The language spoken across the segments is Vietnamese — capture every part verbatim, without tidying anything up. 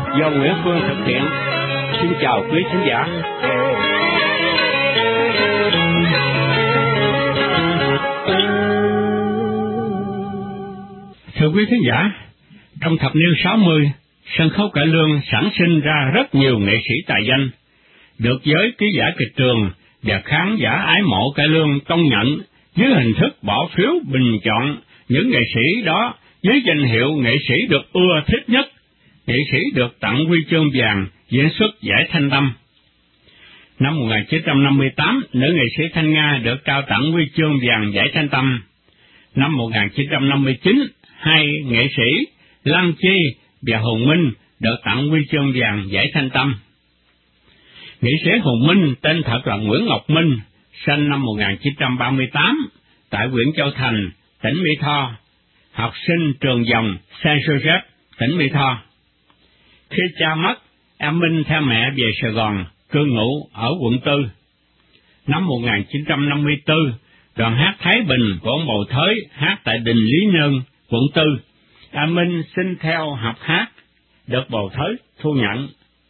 do Nguyễn Phương thực hiện. Xin chào quý khán giả. Thưa quý khán giả, trong thập niên sáu mươi, sân khấu cải lương sản sinh ra rất nhiều nghệ sĩ tài danh, được giới ký giả kịch trường và khán giả ái mộ cải lương công nhận dưới hình thức bỏ phiếu bình chọn những nghệ sĩ đó với danh hiệu nghệ sĩ được ưa thích nhất, nghệ sĩ được tặng huy chương vàng diễn xuất giải Thanh Tâm. Năm một nghìn chín trăm năm mươi tám, nữ nghệ sĩ Thanh Nga được trao tặng huy chương vàng giải Thanh Tâm. Năm một nghìn chín trăm năm mươi chín, hai nghệ sĩ Lăng Chi và Hùng Minh được tặng huy chương vàng giải Thanh Tâm. Nghệ sĩ Hùng Minh tên thật là Nguyễn Ngọc Minh, sinh năm một nghìn chín trăm ba mươi tám tại huyện Châu Thành, tỉnh Mỹ Tho, học sinh trường dòng Saint Joseph, tỉnh Mỹ Tho. Khi cha mất, em Minh theo mẹ về Sài Gòn, cư ngụ ở quận tư. Năm một nghìn chín trăm năm mươi tư, đoàn hát Thái Bình của ông Bầu Thới hát tại đình Lý Nương, quận tư. Em Minh xin theo học hát, được Bầu Thới thu nhận.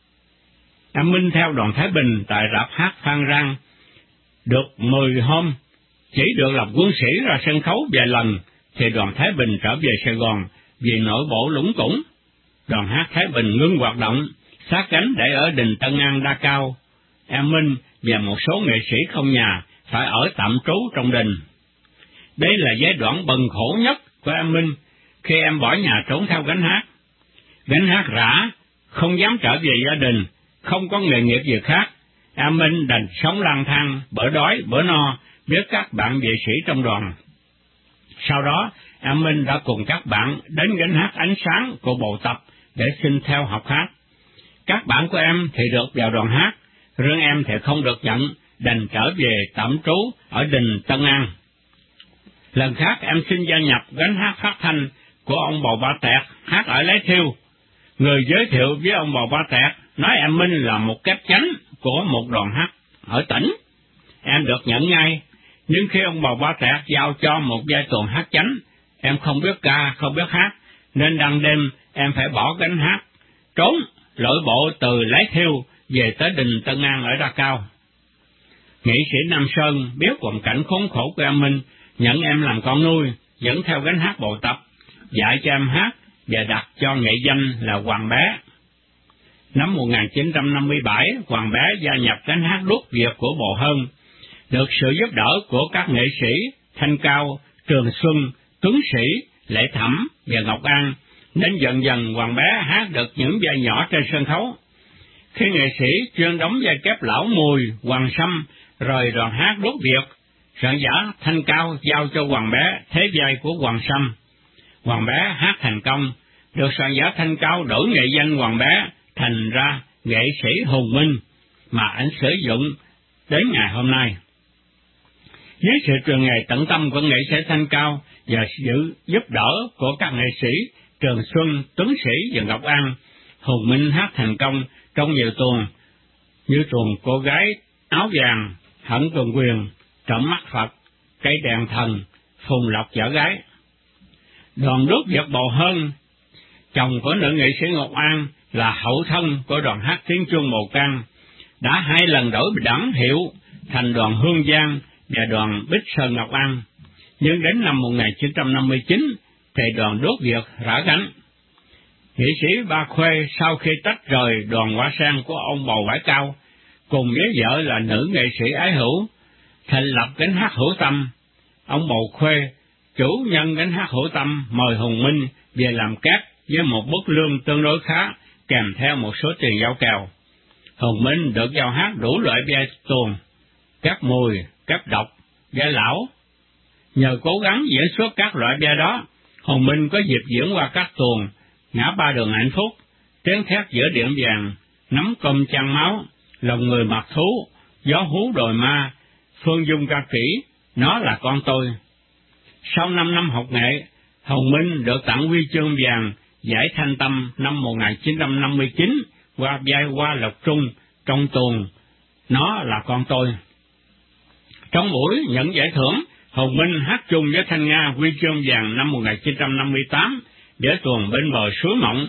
Em Minh theo đoàn Thái Bình tại rạp hát Phan Rang được mười hôm, chỉ được lập quân sĩ ra sân khấu vài lần, thì đoàn Thái Bình trở về Sài Gòn vì nội bộ lủng củng. Đoàn hát Thái Bình ngưng hoạt động, sát cánh để ở đình Tân An Đa Cao. Em Minh và một số nghệ sĩ không nhà phải ở tạm trú trong đình. Đây là giai đoạn bần khổ nhất của em Minh khi em bỏ nhà trốn theo gánh hát. Gánh hát rã, không dám trở về gia đình, không có nghề nghiệp gì khác. Em Minh đành sống lang thang, bữa đói bữa no với các bạn nghệ sĩ trong đoàn. Sau đó, em Minh đã cùng các bạn đến gánh hát Ánh Sáng của bộ tập để xin theo học hát. Các bạn của em thì được vào đoàn hát, riêng em thì không được nhận, đành trở về tạm trú ở đình Tân An. Lần khác em xin gia nhập gánh hát phát thanh của ông Bầu Ba Tẹt hát ở Lái Thiêu. Người giới thiệu với ông Bầu Ba Tẹt nói em Minh là một kép chánh của một đoàn hát ở tỉnh. Em được nhận ngay, nhưng khi ông Bầu Ba Tẹt giao cho một giai tuồng hát chánh, em không biết ca, không biết hát, nên đăng đêm em phải bỏ gánh hát, trốn lội bộ từ Lái Thiêu về tới đình Tân An ở Đa Cao. Nghệ sĩ Nam Sơn biết hoàn cảnh khốn khổ của em Minh, nhận em làm con nuôi, dẫn theo gánh hát bộ tập, dạy cho em hát và đặt cho nghệ danh là Hoàng Bé. Năm một nghìn chín trăm năm mươi bảy, Hoàng Bé gia nhập gánh hát Đuốc Việt của Bồ Hơn, được sự giúp đỡ của các nghệ sĩ Thanh Cao, Trường Xuân, Tuấn Sĩ, Lệ Thẩm và Ngọc An, nên dần dần Hoàng Bé hát được những vai nhỏ trên sân khấu. Khi nghệ sĩ chuyên đóng vai kép Lão Mùi, Hoàng Sâm, rồi đoàn hát Đuốc Việt, soạn giả Thanh Cao giao cho Hoàng Bé thế vai của Hoàng Sâm. Hoàng Bé hát thành công, được soạn giả Thanh Cao đổi nghệ danh Hoàng Bé thành ra nghệ sĩ Hùng Minh, mà anh sử dụng đến ngày hôm nay. Với sự truyền nghề tận tâm của nghệ sĩ Thanh Cao và sự giúp đỡ của các nghệ sĩ Trường Xuân, Tuấn Sĩ và Ngọc An, Hùng Minh hát thành công trong nhiều tuồng, như tuồng Cô Gái Áo Vàng, Hận Tuần Quyền, Trộm Mắt Phật, Cây Đèn Thần, Phùng Lộc Vợ Gái. Đoàn Đuốc Việt Bồ Hơn, chồng của nữ nghệ sĩ Ngọc An, là hậu thân của đoàn hát Tiếng Chuông Mồ Căng, đã hai lần đổi đẳng hiệu thành đoàn Hương Giang và đoàn Bích Sơn Ngọc An. Nhưng đến năm một nghìn chín trăm năm mươi chín, thì đoàn Đuốc Việt rã gánh. Nghệ sĩ Ba Khuê sau khi tách rời đoàn Hoa Sen của ông Bầu Bãi Cao, cùng với vợ là nữ nghệ sĩ Ái Hữu, thành lập gánh hát Hữu Tâm. Ông Bầu Khuê, chủ nhân gánh hát Hữu Tâm, mời Hùng Minh về làm kép với một mức lương tương đối khá, kèm theo một số tiền giao kèo. Hùng Minh được giao hát đủ loại vai tuồng, các mùi, các độc, vai lão. Nhờ cố gắng diễn xuất các loại vai đó, Hùng Minh có dịp diễn qua các tuồng Ngã Ba Đường Hạnh Phúc, Tiếng Thét Giữa Điện Vàng, Nắm Cơm Chăn Máu, Lòng Người Mặc Thú, Gió Hú Đồi Ma, Phương Dung Ca Kỹ, Nó Là Con Tôi. Sau năm năm học nghệ, Hùng Minh được tặng huy chương vàng giải Thanh Tâm năm một nghìn chín trăm năm mươi chín qua vai Hoa Lộc Trung trong tuồng Nó Là Con Tôi. Trong buổi nhận giải thưởng, Hùng Minh hát chung với Thanh Nga huy chương vàng năm một nghìn chín trăm năm mươi tám để tuồng Bên Bờ Suối Mộng.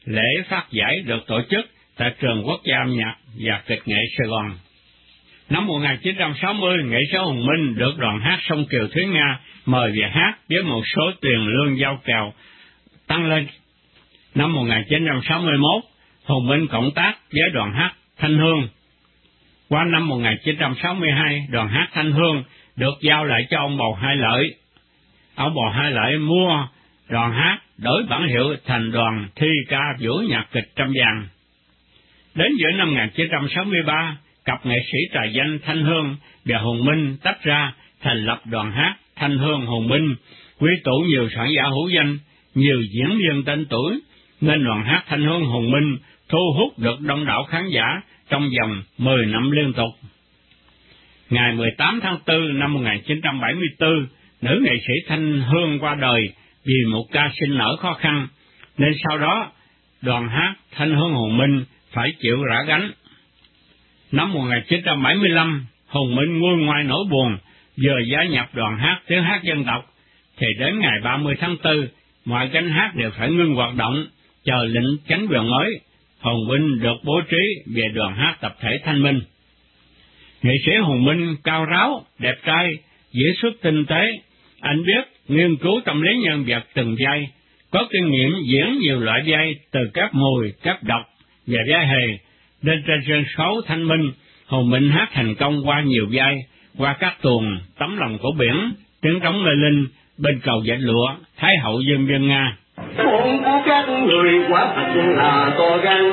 lễ phát giải được tổ chức tại Trường Quốc gia Âm nhạc và Kịch nghệ Sài Gòn. Năm một nghìn chín trăm sáu mươi, nghệ sĩ Hùng Minh được đoàn hát Sông Kiều Thúy Nga mời về hát với một số tiền lương giao kèo tăng lên. Năm một nghìn chín trăm sáu mươi mốt, Hùng Minh cộng tác với đoàn hát Thanh Hương. Qua năm một nghìn chín trăm sáu mươi hai, đoàn hát Thanh Hương được giao lại cho ông Bầu Hai Lợi. Ông Bầu Hai Lợi mua đoàn hát, đổi bản hiệu thành đoàn thi ca vũ nhạc kịch Trăm Vàng. Đến giữa năm một nghìn chín trăm sáu mươi ba, cặp nghệ sĩ tài danh Thanh Hương và Hùng Minh tách ra thành lập đoàn hát Thanh Hương Hùng Minh, quy tụ nhiều soạn giả hữu danh, nhiều diễn viên tên tuổi, nên đoàn hát Thanh Hương Hùng Minh thu hút được đông đảo khán giả trong vòng mười năm liên tục. Ngày mười tám tháng tư năm một nghìn chín trăm bảy mươi tư, nữ nghệ sĩ Thanh Hương qua đời vì một ca sinh nở khó khăn, nên sau đó đoàn hát Thanh Hương Hùng Minh phải chịu rã gánh. Năm một nghìn chín trăm bảy mươi lăm, Hùng Minh nguôi ngoai nỗi buồn, vừa gia nhập đoàn hát tiếng hát dân tộc, thì đến ngày ba mươi tháng tư, mọi cánh hát đều phải ngưng hoạt động, chờ lệnh chính quyền mới. Hùng Minh được bố trí về đoàn hát tập thể Thanh Minh. Nghệ sĩ Hùng Minh cao ráo, đẹp trai, diễn xuất tinh tế. Anh biết nghiên cứu tâm lý nhân vật từng vai, có kinh nghiệm diễn nhiều loại vai từ các mùi, các độc và vai hề, nên trên sân khấu Thanh Minh, Hùng Minh hát thành công qua nhiều vai, qua các tuồng Tấm Lòng Của Biển, Tiếng Trống Mê Linh, Bên Cầu Dệt Lụa, Thái Hậu Dân Dân Nga. Con của các người quả thật là to gan,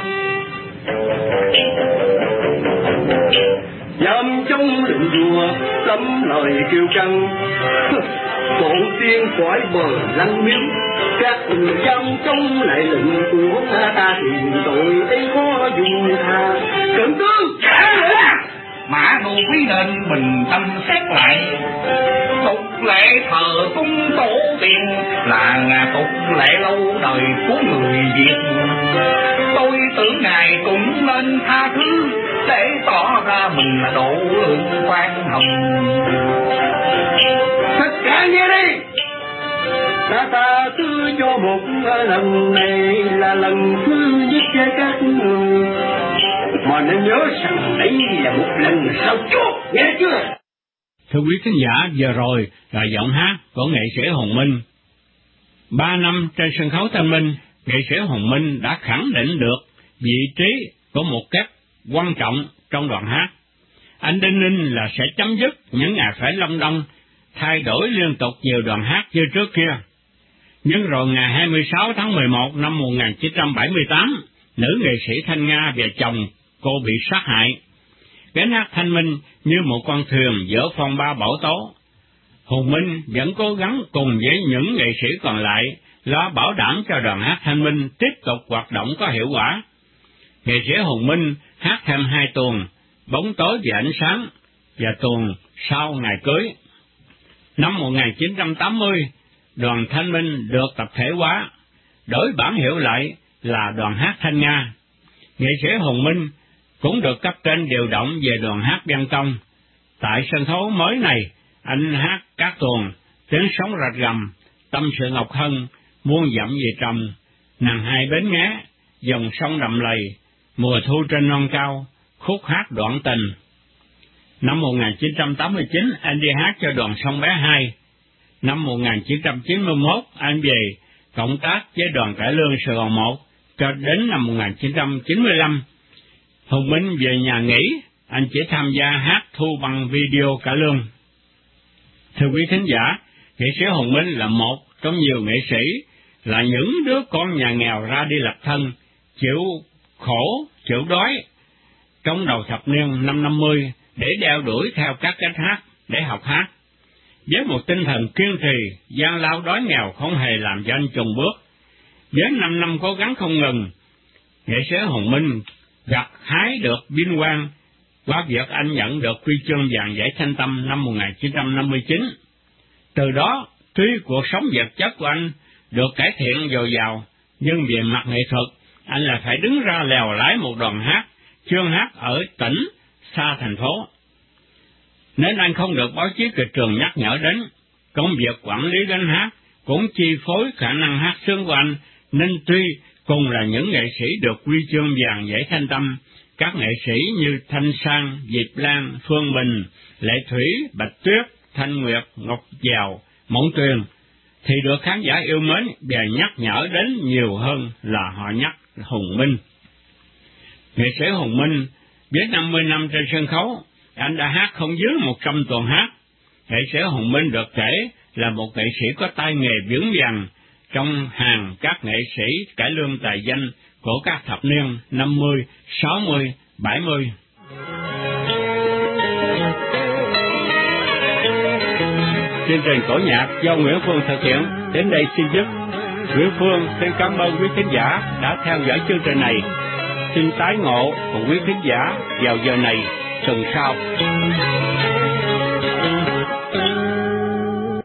dám trong lệnh vua lắm lời kêu căng, tổ tiên khỏi bờ lăng miếu, các người dám trong lại lệnh của ta thì tội ấy khó dùng tha. Thượng tướng Mã Đồ Quý nên bình tâm xét lại, tục lệ thờ cung tổ tiên là tục lệ lâu đời của người Việt. Tôi tưởng ngài cũng nên tha thứ để tỏ ra mình là độ lượng khoan hồng. Tất cả nghe đi, ta tha thứ cho một lần này là lần thứ nhất với các người, mà nên nhớ rằng đây là một lần sau chốt, nghe chưa? Thưa quý khán giả, vừa rồi là giọng hát của nghệ sĩ Hùng Minh. Ba năm trên sân khấu Thanh Minh, nghệ sĩ Hùng Minh đã khẳng định được vị trí của một cách quan trọng trong đoàn hát. Anh đinh ninh là sẽ chấm dứt những ngày phải long đong, thay đổi liên tục nhiều đoàn hát như trước kia. Nhưng rồi ngày hai mươi sáu tháng mười một năm một nghìn chín trăm bảy mươi tám, nữ nghệ sĩ Thanh Nga và chồng cô bị sát hại. Gánh hát Thanh Minh như một con thuyền giữa phong ba bão tố. Hùng Minh vẫn cố gắng cùng với những nghệ sĩ còn lại lo bảo đảm cho đoàn hát Thanh Minh tiếp tục hoạt động có hiệu quả. Nghệ sĩ Hùng Minh hát thêm hai tuồng, Bóng Tối Và Ánh Sáng và tuồng Sau Ngày Cưới. Năm một nghìn chín trăm tám mươi, đoàn Thanh Minh được tập thể hóa, đổi bản hiệu lại là đoàn hát Thanh Nga. Nghệ sĩ Hùng Minh cũng được cấp trên điều động về đoàn hát Văn Công. Tại sân khấu mới này, anh hát các tuồng Tiếng Sóng Rạch Gầm, Tâm Sự Ngọc Hân, Muôn Dặm Về Trầm, Nàng Hai Bến Nghé, Dòng Sông Đầm Lầy, Mùa Thu Trên Non Cao, Khúc Hát Đoạn Tình. Năm một nghìn chín trăm tám mươi chín, anh đi hát cho đoàn Sông Bé Hai. Năm một nghìn chín trăm chín mươi mốt, anh về cộng tác với đoàn cải lương Sài Gòn một, cho đến năm một nghìn chín trăm chín mươi lăm. Hùng Minh về nhà nghỉ, anh chỉ tham gia hát thu bằng video cải lương. Thưa quý thính giả, nghệ sĩ Hùng Minh là một trong nhiều nghệ sĩ, là những đứa con nhà nghèo ra đi lập thân, chịu khổ, chịu đói trong đầu thập niên năm năm mươi để đeo đuổi theo các cách hát để học hát. Với một tinh thần kiên trì, gian lao đói nghèo không hề làm cho anh chùn bước. Với năm năm cố gắng không ngừng, nghệ sĩ Hùng Minh gặt hái được vinh quang qua việc anh nhận được huy chương vàng Giải Thanh Tâm năm một nghìn chín trăm năm mươi chín. Từ đó, tuy cuộc sống vật chất của anh được cải thiện dồi dào, nhưng về mặt nghệ thuật, anh là phải đứng ra lèo lái một đoàn hát, chuyên hát ở tỉnh, xa thành phố. Nên anh không được báo chí kịch trường nhắc nhở đến. Công việc quản lý gánh hát cũng chi phối khả năng hát sướng của anh, nên tuy cùng là những nghệ sĩ được huy chương vàng Giải Thanh Tâm. Các nghệ sĩ như Thanh Sang, Diệp Lan, Phương Bình, Lệ Thủy, Bạch Tuyết, Thanh Nguyệt, Ngọc Giàu, Mộng Tuyền thì được khán giả yêu mến và nhắc nhở đến nhiều hơn là họ nhắc Hùng Minh. Nghệ sĩ Hùng Minh với năm mươi năm trên sân khấu, anh đã hát không dưới một trăm tuần hát. Nghệ sĩ Hùng Minh được kể là một nghệ sĩ có tay nghề vững vàng trong hàng các nghệ sĩ cải lương tài danh của các thập niên năm mươi, sáu mươi, bảy mươi. Chương trình cổ nhạc do Nguyễn Phương thực hiện đến đây xin dứt. Nguyễn Phương xin cảm ơn quý khán giả đã theo dõi chương trình này. Xin tái ngộ cùng quý khán giả vào giờ này tuần sau.